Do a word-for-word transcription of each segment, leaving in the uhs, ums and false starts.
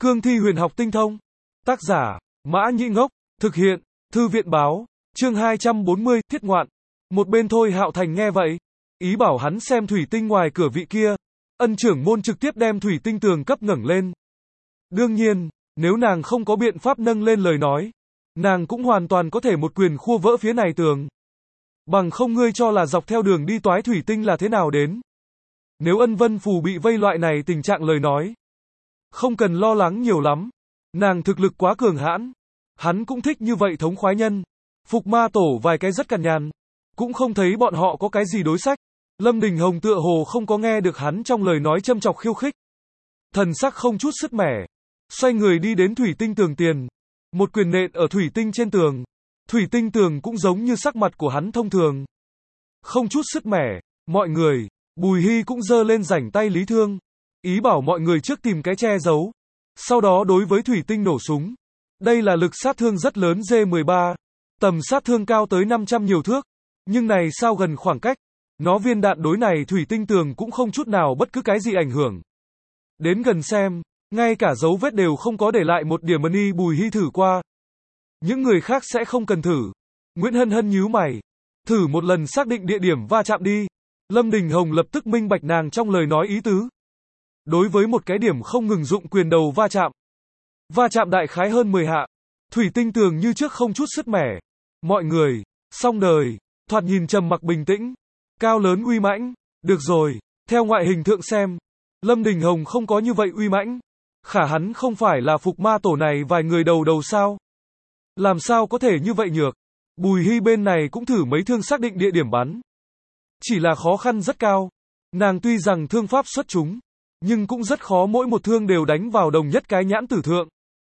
Cương thi huyền học tinh thông. Tác giả, Mã Nhĩ Ngốc. Thực hiện, Thư viện báo. Chương hai trăm bốn mươi, thiết ngoạn. Một bên Thôi Hạo Thành nghe vậy, ý bảo hắn xem thủy tinh ngoài cửa vị kia. Ân trưởng môn trực tiếp đem thủy tinh tường cấp ngẩng lên. Đương nhiên, nếu nàng không có biện pháp nâng lên lời nói, nàng cũng hoàn toàn có thể một quyền khua vỡ phía này tường. Bằng không ngươi cho là dọc theo đường đi toái thủy tinh là thế nào đến. Nếu Ân Vân Phù bị vây loại này tình trạng lời nói, không cần lo lắng nhiều lắm. Nàng thực lực quá cường hãn. Hắn cũng thích như vậy thống khoái nhân. Phục ma tổ vài cái rất cằn nhằn. Cũng không thấy bọn họ có cái gì đối sách. Lâm Đình Hồng tựa hồ không có nghe được hắn trong lời nói châm chọc khiêu khích. Thần sắc không chút sứt mẻ. Xoay người đi đến thủy tinh tường tiền. Một quyền nện ở thủy tinh trên tường. Thủy tinh tường cũng giống như sắc mặt của hắn thông thường. Không chút sứt mẻ. Mọi người. Bùi Hy cũng giơ lên rảnh tay lý thương. Ý bảo mọi người trước tìm cái che giấu. Sau đó đối với thủy tinh nổ súng. Đây là lực sát thương rất lớn G mười ba. Tầm sát thương cao tới năm trăm nhiều thước. Nhưng này sao gần khoảng cách. Nó viên đạn đối này thủy tinh tường cũng không chút nào bất cứ cái gì ảnh hưởng. Đến gần xem. Ngay cả dấu vết đều không có để lại một điểm ân y. Bùi Hy thử qua. Những người khác sẽ không cần thử. Nguyễn Hân Hân nhíu mày. Thử một lần xác định địa điểm va chạm đi. Lâm Đình Hồng lập tức minh bạch nàng trong lời nói ý tứ. Đối với một cái điểm không ngừng dụng quyền đầu va chạm. Va chạm đại khái hơn mười hạ. Thủy tinh tường như trước không chút sứt mẻ. Mọi người, xong đời, thoạt nhìn trầm mặc bình tĩnh. Cao lớn uy mãnh. Được rồi, theo ngoại hình thượng xem. Lâm Đình Hồng không có như vậy uy mãnh. Khả hắn không phải là phục ma tổ này vài người đầu đầu sao. Làm sao có thể như vậy nhược. Bùi Hy bên này cũng thử mấy thương xác định địa điểm bắn. Chỉ là khó khăn rất cao. Nàng tuy rằng thương pháp xuất chúng, nhưng cũng rất khó mỗi một thương đều đánh vào đồng nhất cái nhãn tử thượng.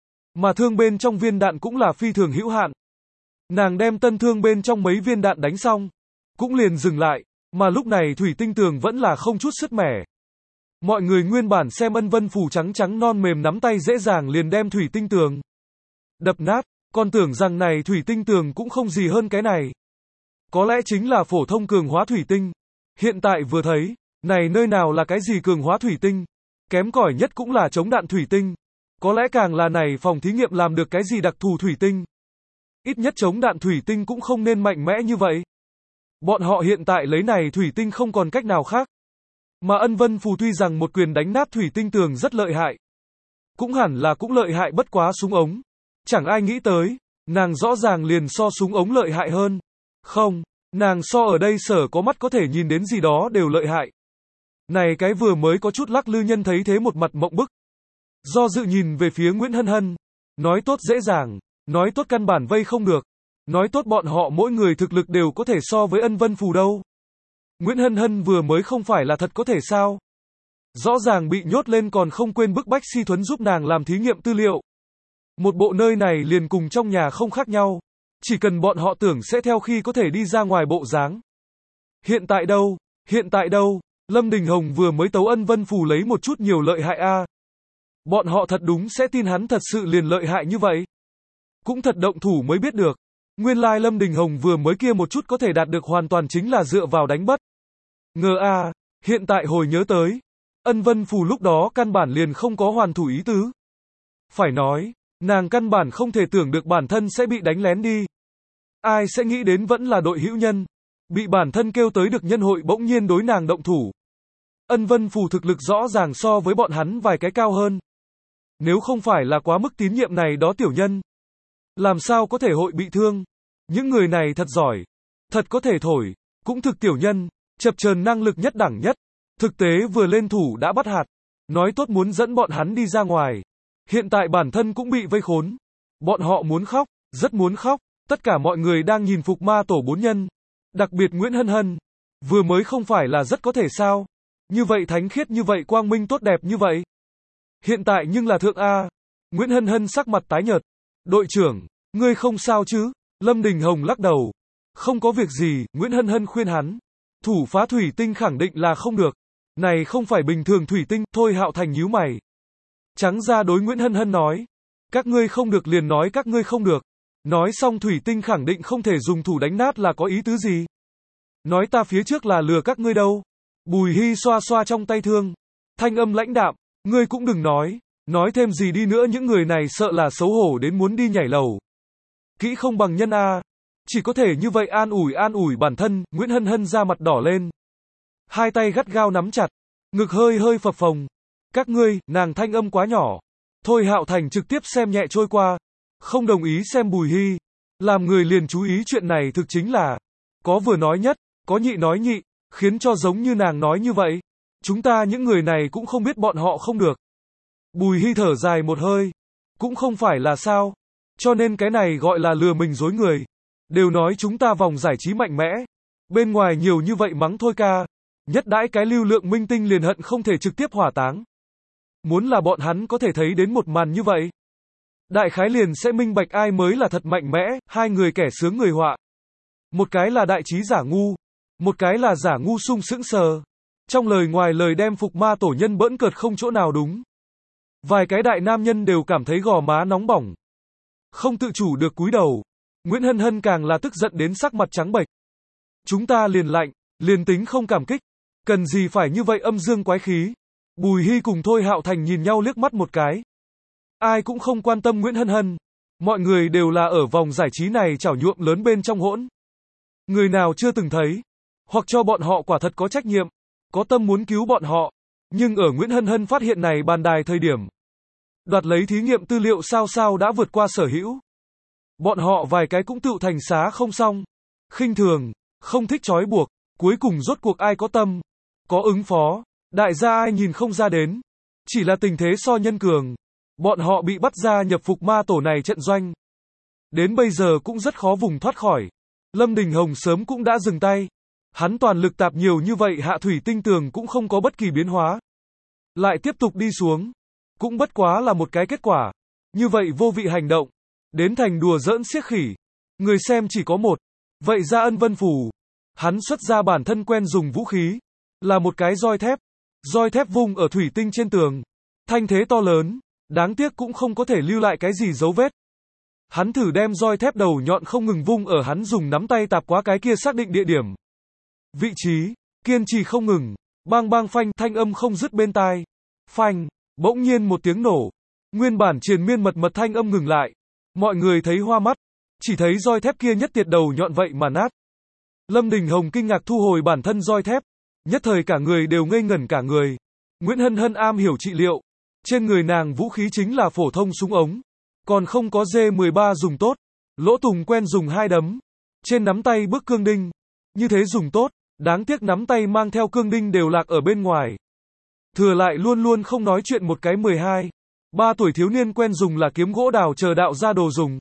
Mà thương bên trong viên đạn cũng là phi thường hữu hạn. Nàng đem tân thương bên trong mấy viên đạn đánh xong, cũng liền dừng lại, mà lúc này thủy tinh tường vẫn là không chút sứt mẻ. Mọi người nguyên bản xem Ân Vân Phù trắng trắng non mềm nắm tay dễ dàng liền đem thủy tinh tường đập nát, còn tưởng rằng này thủy tinh tường cũng không gì hơn cái này. Có lẽ chính là phổ thông cường hóa thủy tinh. Hiện tại vừa thấy, này nơi nào là cái gì cường hóa thủy tinh, kém cỏi nhất cũng là chống đạn thủy tinh. Có lẽ càng là này phòng thí nghiệm làm được cái gì đặc thù thủy tinh. Ít nhất chống đạn thủy tinh cũng không nên mạnh mẽ như vậy. Bọn họ hiện tại lấy này thủy tinh không còn cách nào khác. Mà Ân Vân Phù tuy rằng một quyền đánh nát thủy tinh tường rất lợi hại. Cũng hẳn là cũng lợi hại bất quá súng ống. Chẳng ai nghĩ tới, nàng rõ ràng liền so súng ống lợi hại hơn. Không, nàng so ở đây sở có mắt có thể nhìn đến gì đó đều lợi hại. Này cái vừa mới có chút lắc lư nhân thấy thế một mặt mộng bức. Do dự nhìn về phía Nguyễn Hân Hân. Nói tốt dễ dàng, nói tốt căn bản vây không được. Nói tốt bọn họ mỗi người thực lực đều có thể so với Ân Vân Phù đâu. Nguyễn Hân Hân vừa mới không phải là thật có thể sao. Rõ ràng bị nhốt lên còn không quên bức bách Si Thuấn giúp nàng làm thí nghiệm tư liệu. Một bộ nơi này liền cùng trong nhà không khác nhau. Chỉ cần bọn họ tưởng sẽ theo khi có thể đi ra ngoài bộ dáng. Hiện tại đâu, hiện tại đâu, Lâm Đình Hồng vừa mới tấu Ân Vân Phù lấy một chút nhiều lợi hại a. Bọn họ thật đúng sẽ tin hắn thật sự liền lợi hại như vậy. Cũng thật động thủ mới biết được. Nguyên lai like Lâm Đình Hồng vừa mới kia một chút có thể đạt được hoàn toàn chính là dựa vào đánh bất ngờ a. Hiện tại hồi nhớ tới, Ân Vân Phù lúc đó căn bản liền không có hoàn thủ ý tứ. Phải nói, nàng căn bản không thể tưởng được bản thân sẽ bị đánh lén đi. Ai sẽ nghĩ đến vẫn là đội hữu nhân. Bị bản thân kêu tới được nhân hội bỗng nhiên đối nàng động thủ. Ân Vân Phù thực lực rõ ràng so với bọn hắn vài cái cao hơn. Nếu không phải là quá mức tín nhiệm này đó tiểu nhân. Làm sao có thể hội bị thương. Những người này thật giỏi. Thật có thể thổi. Cũng thực tiểu nhân. Chập chờn năng lực nhất đẳng nhất. Thực tế vừa lên thủ đã bắt hạt. Nói tốt muốn dẫn bọn hắn đi ra ngoài. Hiện tại bản thân cũng bị vây khốn. Bọn họ muốn khóc. Rất muốn khóc. Tất cả mọi người đang nhìn phục ma tổ bốn nhân. Đặc biệt Nguyễn Hân Hân. Vừa mới không phải là rất có thể sao. Như vậy thánh khiết như vậy quang minh tốt đẹp như vậy. Hiện tại nhưng là thượng A. Nguyễn Hân Hân sắc mặt tái nhợt. Đội trưởng, ngươi không sao chứ? Lâm Đình Hồng lắc đầu. Không có việc gì, Nguyễn Hân Hân khuyên hắn. Thủ phá thủy tinh khẳng định là không được. Này không phải bình thường thủy tinh, Thôi Hạo Thành nhíu mày. Trắng ra đối Nguyễn Hân Hân nói. Các ngươi không được liền nói các ngươi không được. Nói xong thủy tinh khẳng định không thể dùng thủ đánh nát là có ý tứ gì? Nói ta phía trước là lừa các ngươi đâu. Bùi Hy xoa xoa trong tay thương. Thanh âm lãnh đạm. Ngươi cũng đừng nói. Nói thêm gì đi nữa những người này sợ là xấu hổ đến muốn đi nhảy lầu. Kỹ không bằng nhân a. Chỉ có thể như vậy an ủi an ủi bản thân, Nguyễn Hân Hân da mặt đỏ lên. Hai tay gắt gao nắm chặt, ngực hơi hơi phập phồng. Các ngươi, nàng thanh âm quá nhỏ. Thôi Hạo Thành trực tiếp xem nhẹ trôi qua. Không đồng ý xem Bùi Hy. Làm người liền chú ý chuyện này thực chính là có vừa nói nhất, có nhị nói nhị, khiến cho giống như nàng nói như vậy. Chúng ta những người này cũng không biết bọn họ không được. Bùi Hy thở dài một hơi. Cũng không phải là sao. Cho nên cái này gọi là lừa mình dối người. Đều nói chúng ta vòng giải trí mạnh mẽ. Bên ngoài nhiều như vậy mắng thôi ca. Nhất đãi cái lưu lượng minh tinh liền hận không thể trực tiếp hỏa táng. Muốn là bọn hắn có thể thấy đến một màn như vậy. Đại khái liền sẽ minh bạch ai mới là thật mạnh mẽ, hai người kẻ sướng người họa. Một cái là đại trí giả ngu. Một cái là giả ngu sung sững sờ. Trong lời ngoài lời đem Phục Ma tổ nhân bỡn cợt không chỗ nào đúng. Vài cái đại nam nhân đều cảm thấy gò má nóng bỏng. Không tự chủ được cúi đầu. Nguyễn Hân Hân càng là tức giận đến sắc mặt trắng bệch. Chúng ta liền lạnh, liền tính không cảm kích. Cần gì phải như vậy âm dương quái khí. Bùi Hy cùng Thôi Hạo Thành nhìn nhau liếc mắt một cái. Ai cũng không quan tâm Nguyễn Hân Hân. Mọi người đều là ở vòng giải trí này chảo nhuộm lớn bên trong hỗn. Người nào chưa từng thấy. Hoặc cho bọn họ quả thật có trách nhiệm. Có tâm muốn cứu bọn họ. Nhưng ở Nguyễn Hân Hân phát hiện này bàn đài thời điểm. Đoạt lấy thí nghiệm tư liệu sao sao đã vượt qua sở hữu. Bọn họ vài cái cũng tự thành xá không xong. Khinh thường, không thích trói buộc. Cuối cùng rốt cuộc ai có tâm. Có ứng phó. Đại gia ai nhìn không ra đến. Chỉ là tình thế so nhân cường. Bọn họ bị bắt ra nhập Phục Ma tổ này trận doanh. Đến bây giờ cũng rất khó vùng thoát khỏi. Lâm Đình Hồng sớm cũng đã dừng tay. Hắn toàn lực tạp nhiều như vậy hạ thủy tinh tường cũng không có bất kỳ biến hóa. Lại tiếp tục đi xuống. Cũng bất quá là một cái kết quả. Như vậy vô vị hành động. Đến thành đùa giỡn xiếc khỉ. Người xem chỉ có một. Vậy ra Ân Vân Phù. Hắn xuất ra bản thân quen dùng vũ khí. Là một cái roi thép. Roi thép vung ở thủy tinh trên tường. Thanh thế to lớn. Đáng tiếc cũng không có thể lưu lại cái gì dấu vết. Hắn thử đem roi thép đầu nhọn không ngừng vung ở hắn dùng nắm tay tạp quá cái kia xác định địa điểm. Vị trí. Kiên trì không ngừng. Bang bang phanh thanh âm không dứt bên tai. Phanh. Bỗng nhiên một tiếng nổ. Nguyên bản triền miên mật mật thanh âm ngừng lại. Mọi người thấy hoa mắt. Chỉ thấy roi thép kia nhất tiệt đầu nhọn vậy mà nát. Lâm Đình Hồng kinh ngạc thu hồi bản thân roi thép. Nhất thời cả người đều ngây ngẩn cả người. Nguyễn Hân Hân am hiểu trị liệu. Trên người nàng vũ khí chính là phổ thông súng ống. Còn không có D mười ba dùng tốt. Lỗ Tùng quen dùng hai đấm. Trên nắm tay bước cương đinh. Như thế dùng tốt. Đáng tiếc nắm tay mang theo cương đinh đều lạc ở bên ngoài. Thừa lại luôn luôn không nói chuyện một cái mười hai. Ba tuổi thiếu niên quen dùng là kiếm gỗ đào chờ đạo ra đồ dùng.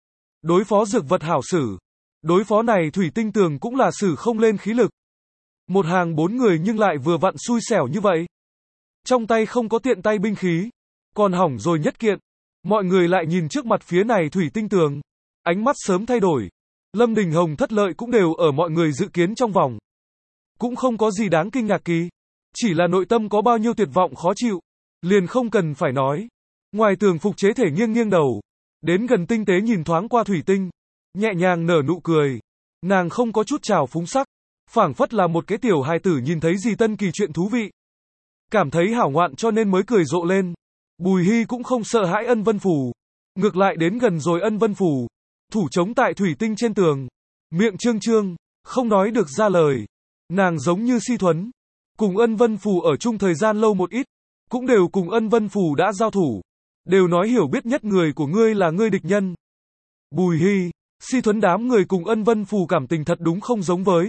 Đối phó dược vật hảo sử. Đối phó này thủy tinh tường cũng là sử không lên khí lực. Một hàng bốn người nhưng lại vừa vặn xui xẻo như vậy. Trong tay không có tiện tay binh khí. Còn hỏng rồi nhất kiện. Mọi người lại nhìn trước mặt phía này thủy tinh tường. Ánh mắt sớm thay đổi. Lâm Đình Hồng thất lợi cũng đều ở mọi người dự kiến trong vòng. Cũng không có gì đáng kinh ngạc kỳ. Chỉ là nội tâm có bao nhiêu tuyệt vọng khó chịu. Liền không cần phải nói. Ngoài tường phục chế thể nghiêng nghiêng đầu. Đến gần tinh tế nhìn thoáng qua thủy tinh. Nhẹ nhàng nở nụ cười. Nàng không có chút trào phúng sắc. Phảng phất là một cái tiểu hài tử nhìn thấy gì tân kỳ chuyện thú vị. Cảm thấy hảo ngoạn cho nên mới cười rộ lên. Bùi Hy cũng không sợ hãi Ân Vân Phù. Ngược lại đến gần rồi Ân Vân Phù. Thủ chống tại thủy tinh trên tường. Miệng trương trương. Không nói được ra lời. Nàng giống như Si Thuấn. Cùng Ân Vân Phù ở chung thời gian lâu một ít. Cũng đều cùng Ân Vân Phù đã giao thủ. Đều nói hiểu biết nhất người của ngươi là ngươi địch nhân. Bùi Hy, Si Thuấn đám người cùng Ân Vân Phù cảm tình thật đúng không giống với.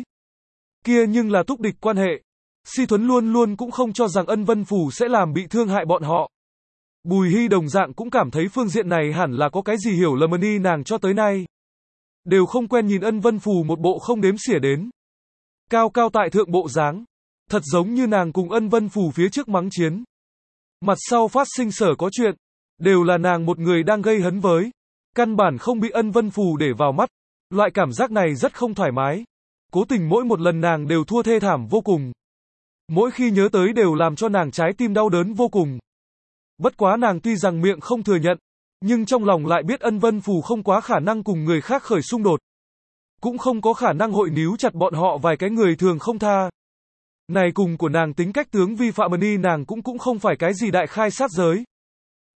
Kia nhưng là túc địch quan hệ. Si Thuấn luôn luôn cũng không cho rằng Ân Vân Phù sẽ làm bị thương hại bọn họ. Bùi Hy đồng dạng cũng cảm thấy phương diện này hẳn là có cái gì hiểu lầm đi nàng cho tới nay. Đều không quen nhìn Ân Vân Phù một bộ không đếm xỉa đến. Cao cao tại thượng bộ dáng. Thật giống như nàng cùng Ân Vân Phù phía trước mắng chiến. Mặt sau phát sinh sở có chuyện. Đều là nàng một người đang gây hấn với. Căn bản không bị Ân Vân Phù để vào mắt. Loại cảm giác này rất không thoải mái. Cố tình mỗi một lần nàng đều thua thê thảm vô cùng. Mỗi khi nhớ tới đều làm cho nàng trái tim đau đớn vô cùng. Bất quá nàng tuy rằng miệng không thừa nhận. Nhưng trong lòng lại biết Ân Vân Phù không quá khả năng cùng người khác khởi xung đột. Cũng không có khả năng hội níu chặt bọn họ vài cái người thường không tha. Này cùng của nàng tính cách tướng vi phạm đi nàng cũng cũng không phải cái gì đại khai sát giới.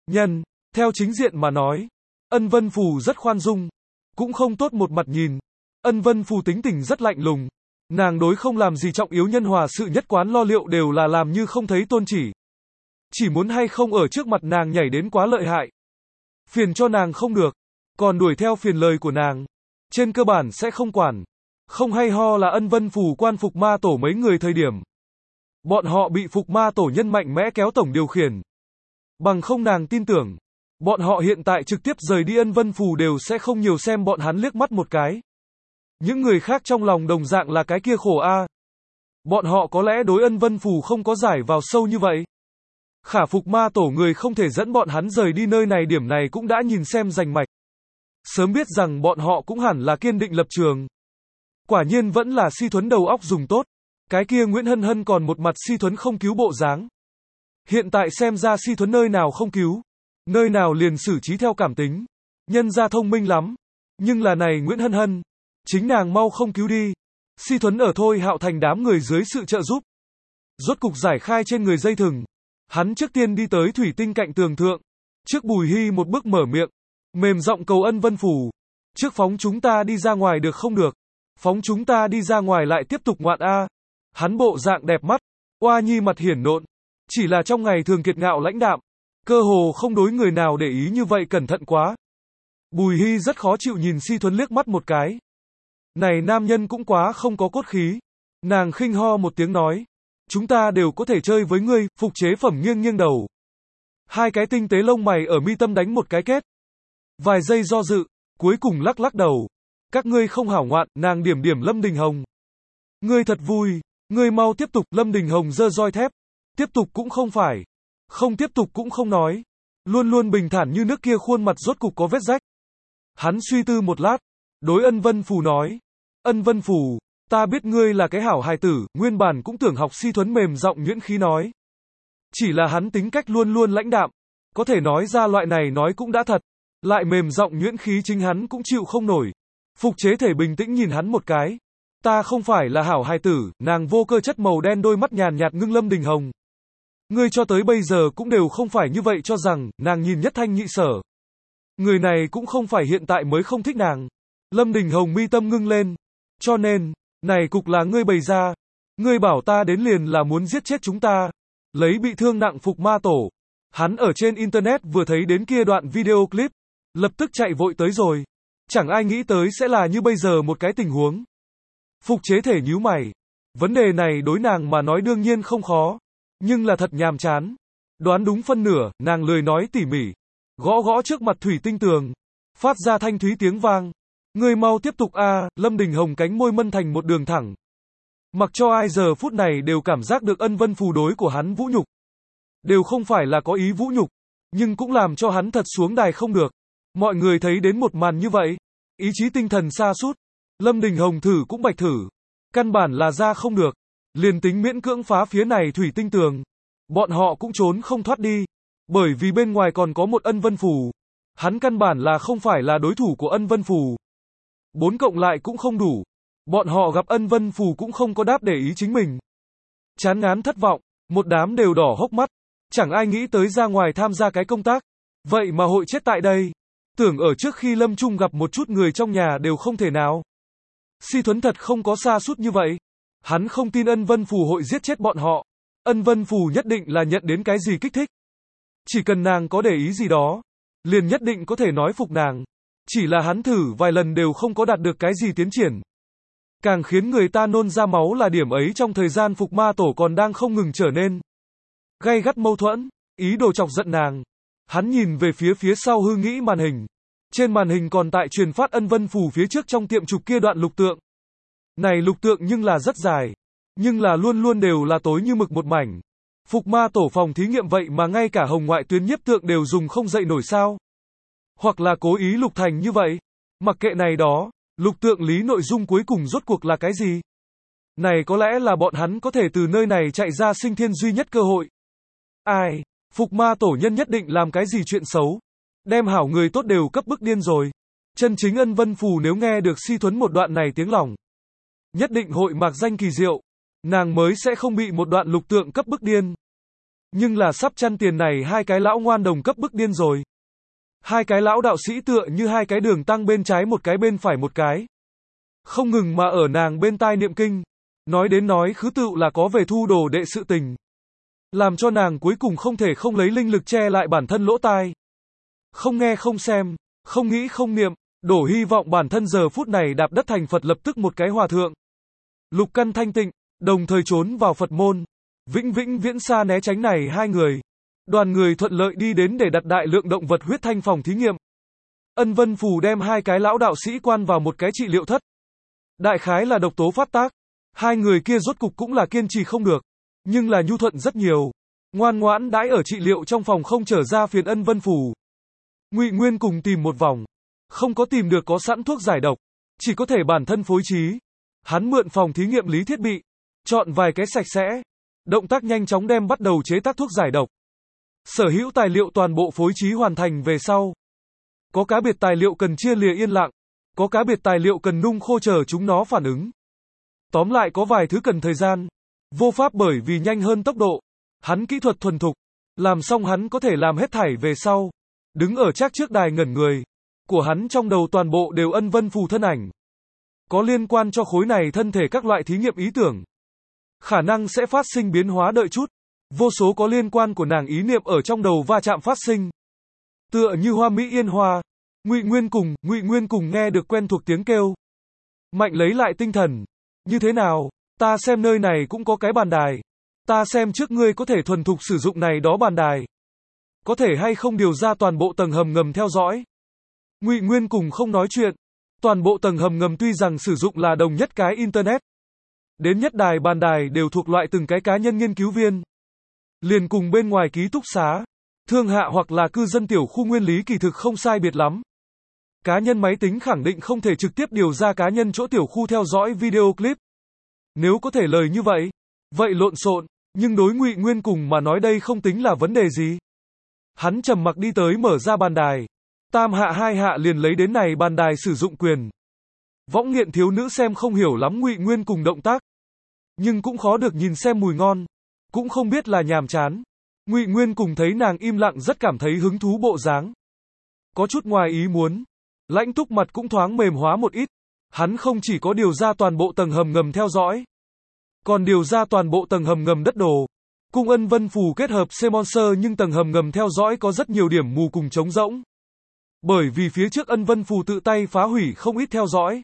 nhân. Theo chính diện mà nói, Ân Vân Phù rất khoan dung, cũng không tốt một mặt nhìn. Ân Vân Phù tính tình rất lạnh lùng. Nàng đối không làm gì trọng yếu nhân hòa sự nhất quán lo liệu đều là làm như không thấy tôn chỉ. Chỉ muốn hay không ở trước mặt nàng nhảy đến quá lợi hại. Phiền cho nàng không được, còn đuổi theo phiền lời của nàng. Trên cơ bản sẽ không quản. Không hay ho là Ân Vân Phù quan phục ma tổ mấy người thời điểm. Bọn họ bị phục ma tổ nhân mạnh mẽ kéo tổng điều khiển. Bằng không nàng tin tưởng, bọn họ hiện tại trực tiếp rời đi Ân Vân Phù đều sẽ không nhiều xem bọn hắn liếc mắt một cái. Những người khác trong lòng đồng dạng là cái kia khổ a. Bọn họ có lẽ đối Ân Vân Phù không có giải vào sâu như vậy. Khả phục ma tổ người không thể dẫn bọn hắn rời đi nơi này, điểm này cũng đã nhìn xem rành mạch. Sớm biết rằng bọn họ cũng hẳn là kiên định lập trường. Quả nhiên vẫn là Si Thuấn đầu óc dùng tốt. Cái kia Nguyễn Hân Hân còn một mặt Si Thuấn không cứu bộ dáng. Hiện tại xem ra Si Thuấn nơi nào không cứu, nơi nào liền xử trí theo cảm tính. Nhân ra thông minh lắm. Nhưng là này Nguyễn Hân Hân, chính nàng mau không cứu đi. Si Thuấn ở Thôi Hạo Thành đám người dưới sự trợ giúp, rốt cục giải khai trên người dây thừng. Hắn trước tiên đi tới thủy tinh cạnh tường thượng. Trước Bùi Hy một bước mở miệng, mềm giọng cầu Ân Vân Phù. Trước phóng chúng ta đi ra ngoài được không được? Phóng chúng ta đi ra ngoài lại tiếp tục ngoạn a. Hắn bộ dạng đẹp mắt, oa nhi mặt hiển nộn. Chỉ là trong ngày thường kiệt ngạo lãnh đạm, cơ hồ không đối người nào để ý như vậy, cẩn thận quá. Bùi Hy rất khó chịu nhìn Si Thuấn liếc mắt một cái. Này nam nhân cũng quá không có cốt khí. Nàng khinh ho một tiếng nói, chúng ta đều có thể chơi với ngươi. Phục chế phẩm nghiêng nghiêng đầu, hai cái tinh tế lông mày ở mi tâm đánh một cái kết. Vài giây do dự, cuối cùng lắc lắc đầu. Các ngươi không hảo ngoạn. Nàng điểm điểm Lâm Đình Hồng. Ngươi thật vui, ngươi mau tiếp tục. Lâm Đình Hồng giơ roi thép. Tiếp tục cũng không phải, không tiếp tục cũng không nói. Luôn luôn bình thản như nước kia khuôn mặt rốt cục có vết rách. Hắn suy tư một lát, đối Ân Vân Phù nói, Ân Vân Phù, ta biết ngươi là cái hảo hài tử. Nguyên bản cũng tưởng học Si Thuấn mềm giọng nhuyễn khí nói. Chỉ là hắn tính cách luôn luôn lãnh đạm, có thể nói ra loại này nói cũng đã thật. Lại mềm giọng nhuyễn khí chính hắn cũng chịu không nổi. Phục chế thể bình tĩnh nhìn hắn một cái. Ta không phải là hảo hài tử. Nàng vô cơ chất màu đen đôi mắt nhàn nhạt ngưng Lâm Đình Hồng. Ngươi cho tới bây giờ cũng đều không phải như vậy cho rằng. Nàng nhìn nhất thanh nhị sở. Người này cũng không phải hiện tại mới không thích nàng. Lâm Đình Hồng mi tâm ngưng lên. Cho nên, này cục là ngươi bày ra. Ngươi bảo ta đến liền là muốn giết chết chúng ta. Lấy bị thương nặng phục ma tổ. Hắn ở trên internet vừa thấy đến kia đoạn video clip, lập tức chạy vội tới rồi. Chẳng ai nghĩ tới sẽ là như bây giờ một cái tình huống. Phục chế thể nhíu mày. Vấn đề này đối nàng mà nói đương nhiên không khó, nhưng là thật nhàm chán. Đoán đúng phân nửa, nàng lười nói tỉ mỉ. Gõ gõ trước mặt thủy tinh tường, phát ra thanh thúy tiếng vang. Ngươi mau tiếp tục a. Lâm Đình Hồng cánh môi mân thành một đường thẳng. Mặc cho ai giờ phút này đều cảm giác được Ân Vân Phù đối của hắn vũ nhục. Đều không phải là có ý vũ nhục, nhưng cũng làm cho hắn thật xuống đài không được. Mọi người thấy đến một màn như vậy, ý chí tinh thần sa sút. Lâm Đình Hồng thử cũng bạch thử, căn bản là ra không được. Liền tính miễn cưỡng phá phía này thủy tinh tường, bọn họ cũng trốn không thoát đi, bởi vì bên ngoài còn có một Ân Vân Phù. Hắn căn bản là không phải là đối thủ của Ân Vân Phù. Bốn cộng lại cũng không đủ. Bọn họ gặp Ân Vân Phù cũng không có đáp để ý chính mình. Chán ngán thất vọng, một đám đều đỏ hốc mắt. Chẳng ai nghĩ tới ra ngoài tham gia cái công tác, vậy mà hội chết tại đây. Tưởng ở trước khi Lâm Trung gặp một chút người trong nhà đều không thể nào. Si Thuấn thật không có sa sút như vậy. Hắn không tin Ân Vân Phù hội giết chết bọn họ. Ân Vân Phù nhất định là nhận đến cái gì kích thích. Chỉ cần nàng có để ý gì đó, liền nhất định có thể nói phục nàng. Chỉ là hắn thử vài lần đều không có đạt được cái gì tiến triển. Càng khiến người ta nôn ra máu là điểm ấy trong thời gian phục ma tổ còn đang không ngừng trở nên gay gắt mâu thuẫn, ý đồ chọc giận nàng. Hắn nhìn về phía phía sau hư nghĩ màn hình. Trên màn hình còn tại truyền phát Ân Vân Phù phía trước trong tiệm chụp kia đoạn lục tượng. Này lục tượng nhưng là rất dài, nhưng là luôn luôn đều là tối như mực một mảnh. Phục ma tổ phòng thí nghiệm vậy mà ngay cả hồng ngoại tuyến nhiếp tượng đều dùng không dậy nổi sao? Hoặc là cố ý lục thành như vậy? Mặc kệ này đó, lục tượng lý nội dung cuối cùng rốt cuộc là cái gì? Này có lẽ là bọn hắn có thể từ nơi này chạy ra sinh thiên duy nhất cơ hội. Ai? Phục ma tổ nhân nhất định làm cái gì chuyện xấu? Đem hảo người tốt đều cấp bức điên rồi. Chân chính Ân Vân Phù nếu nghe được Si Thuấn một đoạn này tiếng lòng, nhất định hội mạc danh kỳ diệu. Nàng mới sẽ không bị một đoạn lục tượng cấp bức điên. Nhưng là sắp chăn tiền này hai cái lão ngoan đồng cấp bức điên rồi. Hai cái lão đạo sĩ tựa như hai cái đường tăng bên trái một cái bên phải một cái. Không ngừng mà ở nàng bên tai niệm kinh. Nói đến nói khứ tựu là có về thu đồ đệ sự tình. Làm cho nàng cuối cùng không thể không lấy linh lực che lại bản thân lỗ tai. Không nghe không xem, không nghĩ không niệm, đổ hy vọng bản thân giờ phút này đạp đất thành Phật lập tức một cái hòa thượng. Lục căn thanh tịnh, đồng thời trốn vào Phật môn. Vĩnh vĩnh viễn xa né tránh này hai người. Đoàn người thuận lợi đi đến để đặt đại lượng động vật huyết thanh phòng thí nghiệm. Ân Vân Phù đem hai cái lão đạo sĩ quan vào một cái trị liệu thất. Đại khái là độc tố phát tác. Hai người kia rốt cục cũng là kiên trì không được. Nhưng là nhu thuận rất nhiều. Ngoan ngoãn đãi ở trị liệu trong phòng không trở ra phiền Ân Vân Phù. Ngụy Nguyên cùng tìm một vòng. Không có tìm được có sẵn thuốc giải độc. Chỉ có thể bản thân phối trí. Hắn mượn phòng thí nghiệm lý thiết bị. Chọn vài cái sạch sẽ. Động tác nhanh chóng đem bắt đầu chế tác thuốc giải độc. Sở hữu tài liệu toàn bộ phối trí hoàn thành về sau. Có cá biệt tài liệu cần chia lìa yên lặng. Có cá biệt tài liệu cần nung khô chờ chúng nó phản ứng. Tóm lại có vài thứ cần thời gian. Vô pháp bởi vì nhanh hơn tốc độ. Hắn kỹ thuật thuần thục. Làm xong hắn có thể làm hết thảy về sau. Đứng ở chắc trước đài ngẩn người. Của hắn trong đầu toàn bộ đều Ân Vân Phù thân ảnh. Có liên quan cho khối này thân thể các loại thí nghiệm ý tưởng. Khả năng sẽ phát sinh biến hóa đợi chút. Vô số có liên quan của nàng ý niệm ở trong đầu va chạm phát sinh. Tựa như hoa mỹ yên hoa. Ngụy Nguyên cùng, Ngụy Nguyên cùng nghe được quen thuộc tiếng kêu. Mạnh lấy lại tinh thần. Như thế nào? Ta xem nơi này cũng có cái bàn đài. Ta xem trước ngươi có thể thuần thục sử dụng này đó bàn đài. Có thể hay không điều ra toàn bộ tầng hầm ngầm theo dõi. Ngụy Nguyên cùng không nói chuyện. Toàn bộ tầng hầm ngầm tuy rằng sử dụng là đồng nhất cái internet. Đến nhất đài bàn đài đều thuộc loại từng cái cá nhân nghiên cứu viên. Liền cùng bên ngoài ký túc xá, thương hạ hoặc là cư dân tiểu khu nguyên lý kỳ thực không sai biệt lắm. Cá nhân máy tính khẳng định không thể trực tiếp điều ra cá nhân chỗ tiểu khu theo dõi video clip. Nếu có thể lời như vậy, vậy lộn xộn, nhưng đối Ngụy Nguyên cùng mà nói đây không tính là vấn đề gì. Hắn trầm mặc đi tới mở ra bàn đài. Tam hạ hai hạ liền lấy đến này bàn đài sử dụng quyền. Võng nghiện thiếu nữ xem không hiểu lắm Ngụy Nguyên cùng động tác. Nhưng cũng khó được nhìn xem mùi ngon. Cũng không biết là nhàm chán. Ngụy Nguyên cùng thấy nàng im lặng rất cảm thấy hứng thú bộ dáng. Có chút ngoài ý muốn. Lãnh Túc mặt cũng thoáng mềm hóa một ít. Hắn không chỉ có điều ra toàn bộ tầng hầm ngầm theo dõi. Còn điều ra toàn bộ tầng hầm ngầm đất đồ. Cung Ân Vân Phù kết hợp C-Monster nhưng tầng hầm ngầm theo dõi có rất nhiều điểm mù cùng trống rỗng. Bởi vì phía trước Ân Vân Phù tự tay phá hủy không ít theo dõi.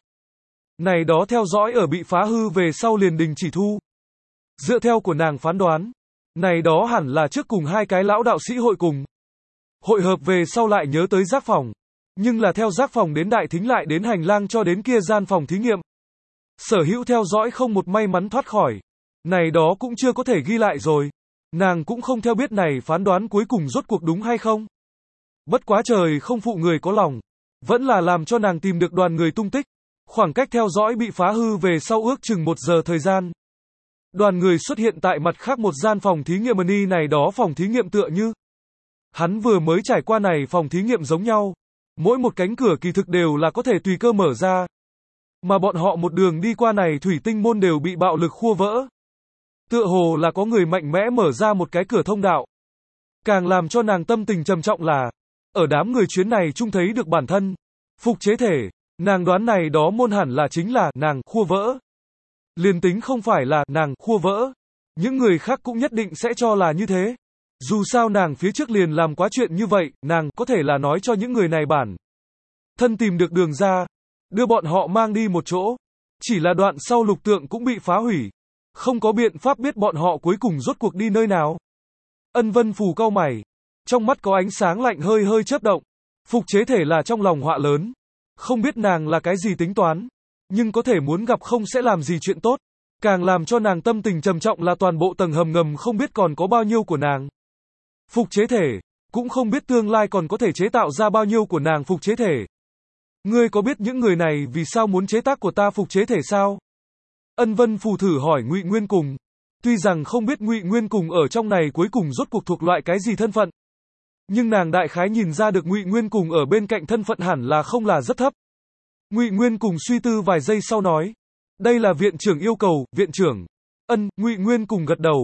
Này đó theo dõi ở bị phá hư về sau liền đình chỉ thu. Dựa theo của nàng phán đoán, này đó hẳn là trước cùng hai cái lão đạo sĩ hội cùng. Hội hợp về sau lại nhớ tới giác phòng. Nhưng là theo giác phòng đến đại thính lại đến hành lang cho đến kia gian phòng thí nghiệm. Sở hữu theo dõi không một may mắn thoát khỏi. Này đó cũng chưa có thể ghi lại rồi. Nàng cũng không theo biết này phán đoán cuối cùng rốt cuộc đúng hay không. Bất quá trời không phụ người có lòng. Vẫn là làm cho nàng tìm được đoàn người tung tích. Khoảng cách theo dõi bị phá hư về sau ước chừng một giờ thời gian. Đoàn người xuất hiện tại mặt khác một gian phòng thí nghiệm mini này đó phòng thí nghiệm tựa như. Hắn vừa mới trải qua này phòng thí nghiệm giống nhau. Mỗi một cánh cửa kỳ thực đều là có thể tùy cơ mở ra. Mà bọn họ một đường đi qua này thủy tinh môn đều bị bạo lực khua vỡ. Tựa hồ là có người mạnh mẽ mở ra một cái cửa thông đạo. Càng làm cho nàng tâm tình trầm trọng là, ở đám người chuyến này chung thấy được bản thân. Phục chế thể, nàng đoán này đó môn hẳn là chính là nàng khua vỡ. Liền tính không phải là nàng khua vỡ. Những người khác cũng nhất định sẽ cho là như thế. Dù sao nàng phía trước liền làm quá chuyện như vậy, nàng có thể là nói cho những người này bản thân tìm được đường ra, đưa bọn họ mang đi một chỗ. Chỉ là đoạn sau lục tượng cũng bị phá hủy. Không có biện pháp biết bọn họ cuối cùng rốt cuộc đi nơi nào. Ân Vân Phù cau mày. Trong mắt có ánh sáng lạnh hơi hơi chớp động. Phục chế thể là trong lòng họa lớn. Không biết nàng là cái gì tính toán. Nhưng có thể muốn gặp không sẽ làm gì chuyện tốt. Càng làm cho nàng tâm tình trầm trọng là toàn bộ tầng hầm ngầm không biết còn có bao nhiêu của nàng. Phục chế thể. Cũng không biết tương lai còn có thể chế tạo ra bao nhiêu của nàng phục chế thể. Ngươi có biết những người này vì sao muốn chế tác của ta phục chế thể sao? Ân Vân Phù thử hỏi Ngụy Nguyên cùng. Tuy rằng không biết Ngụy Nguyên cùng ở trong này cuối cùng rốt cuộc thuộc loại cái gì thân phận. Nhưng nàng đại khái nhìn ra được Ngụy Nguyên cùng ở bên cạnh thân phận hẳn là không là rất thấp. Ngụy Nguyên cùng suy tư vài giây sau nói. Đây là viện trưởng yêu cầu, viện trưởng. Ân, Ngụy Nguyên cùng gật đầu.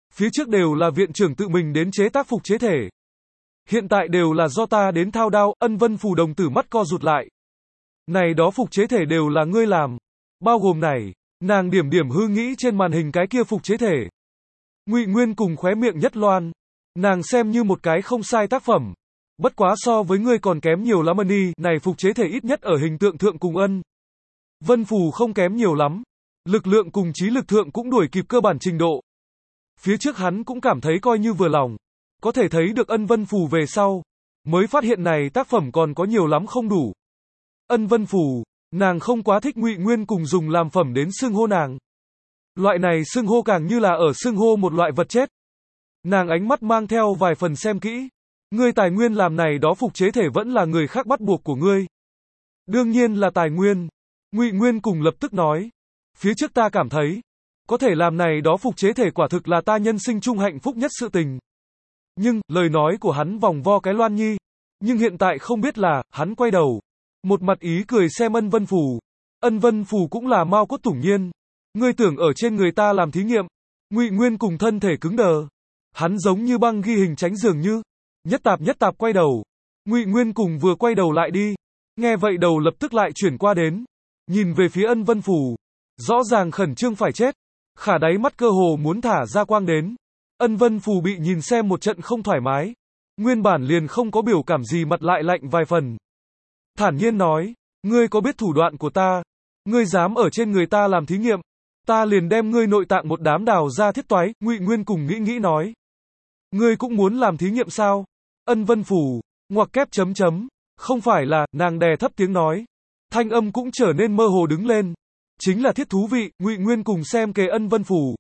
Phía trước đều là viện trưởng tự mình đến chế tác phục chế thể. Hiện tại đều là do ta đến thao đao, Ân Vân Phù đồng tử mắt co rụt lại. Này đó phục chế thể đều là ngươi làm. Bao gồm này, nàng điểm điểm hư nghĩ trên màn hình cái kia phục chế thể. Ngụy Nguyên cùng khóe miệng nhất loan. Nàng xem như một cái không sai tác phẩm. Bất quá so với ngươi còn kém nhiều lắm Ân, này phục chế thể ít nhất ở hình tượng thượng cùng Ân Vân Phù không kém nhiều lắm. Lực lượng cùng trí lực thượng cũng đuổi kịp cơ bản trình độ. Phía trước hắn cũng cảm thấy coi như vừa lòng. Có thể thấy được Ân Vân Phù về sau. Mới phát hiện này tác phẩm còn có nhiều lắm không đủ. Ân Vân Phù, nàng không quá thích Ngụy Nguyên cùng dùng làm phẩm đến xưng hô nàng. Loại này xưng hô càng như là ở xưng hô một loại vật chết. Nàng ánh mắt mang theo vài phần xem kỹ. Ngươi tài nguyên làm này đó phục chế thể vẫn là người khác bắt buộc của ngươi. Đương nhiên là tài nguyên. Ngụy Nguyên cùng lập tức nói. Phía trước ta cảm thấy, có thể làm này đó phục chế thể quả thực là ta nhân sinh chung hạnh phúc nhất sự tình. Nhưng, lời nói của hắn vòng vo cái Loan Nhi. Nhưng hiện tại không biết là, hắn quay đầu. Một mặt ý cười xem Ân Vân Phù. Ân Vân Phù cũng là mau cốt tủng nhiên. Ngươi tưởng ở trên người ta làm thí nghiệm. Ngụy Nguyên cùng thân thể cứng đờ. Hắn giống như băng ghi hình tránh dường như. Nhất tạp nhất tạp quay đầu. Ngụy Nguyên cùng vừa quay đầu lại đi. Nghe vậy đầu lập tức lại chuyển qua đến. Nhìn về phía Ân Vân Phù. Rõ ràng khẩn trương phải chết. Khả đáy mắt cơ hồ muốn thả ra quang đến. Ân Vân Phù bị nhìn xem một trận không thoải mái. Nguyên bản liền không có biểu cảm gì mặt lại lạnh vài phần. Thản nhiên nói. Ngươi có biết thủ đoạn của ta? Ngươi dám ở trên người ta làm thí nghiệm. Ta liền đem ngươi nội tạng một đám đào ra thiết toái. Ngụy Nguyên cùng nghĩ nghĩ nói. Ngươi cũng muốn làm thí nghiệm sao? Ân Vân Phù. Ngoặc kép chấm chấm. Không phải là, nàng đè thấp tiếng nói. Thanh âm cũng trở nên mơ hồ đứng lên. Chính là thiết thú vị. Ngụy Nguyên cùng xem kề Ân Vân Phù.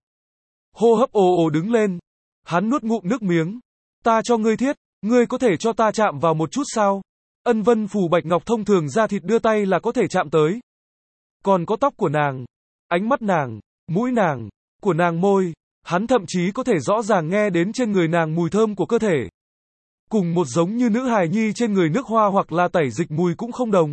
Hô hấp ồ ồ đứng lên. Hắn nuốt ngụm nước miếng. Ta cho ngươi thiết. Ngươi có thể cho ta chạm vào một chút sao? Ân Vân Phù bạch ngọc thông thường da thịt đưa tay là có thể chạm tới. Còn có tóc của nàng, ánh mắt nàng, mũi nàng, của nàng môi, hắn thậm chí có thể rõ ràng nghe đến trên người nàng mùi thơm của cơ thể. Cùng một giống như nữ hài nhi trên người nước hoa hoặc là tẩy dịch mùi cũng không đồng.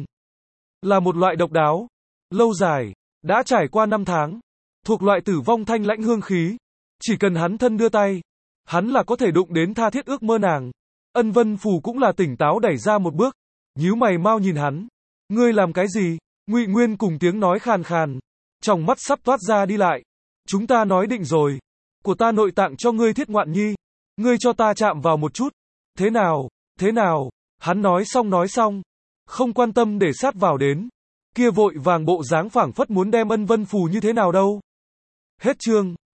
Là một loại độc đáo, lâu dài, đã trải qua năm tháng, thuộc loại tử vong thanh lãnh hương khí. Chỉ cần hắn thân đưa tay, hắn là có thể đụng đến tha thiết ước mơ nàng. Ân Vân Phù cũng là tỉnh táo đẩy ra một bước, nhíu mày mau nhìn hắn. Ngươi làm cái gì? Ngụy Nguyên cùng tiếng nói khàn khàn, trong mắt sắp toát ra đi lại. Chúng ta nói định rồi, của ta nội tạng cho ngươi thiết ngoạn nhi, ngươi cho ta chạm vào một chút. Thế nào? Thế nào? Hắn nói xong nói xong, không quan tâm để sát vào đến. Kia vội vàng bộ dáng phảng phất muốn đem Ân Vân Phù như thế nào đâu. Hết chương.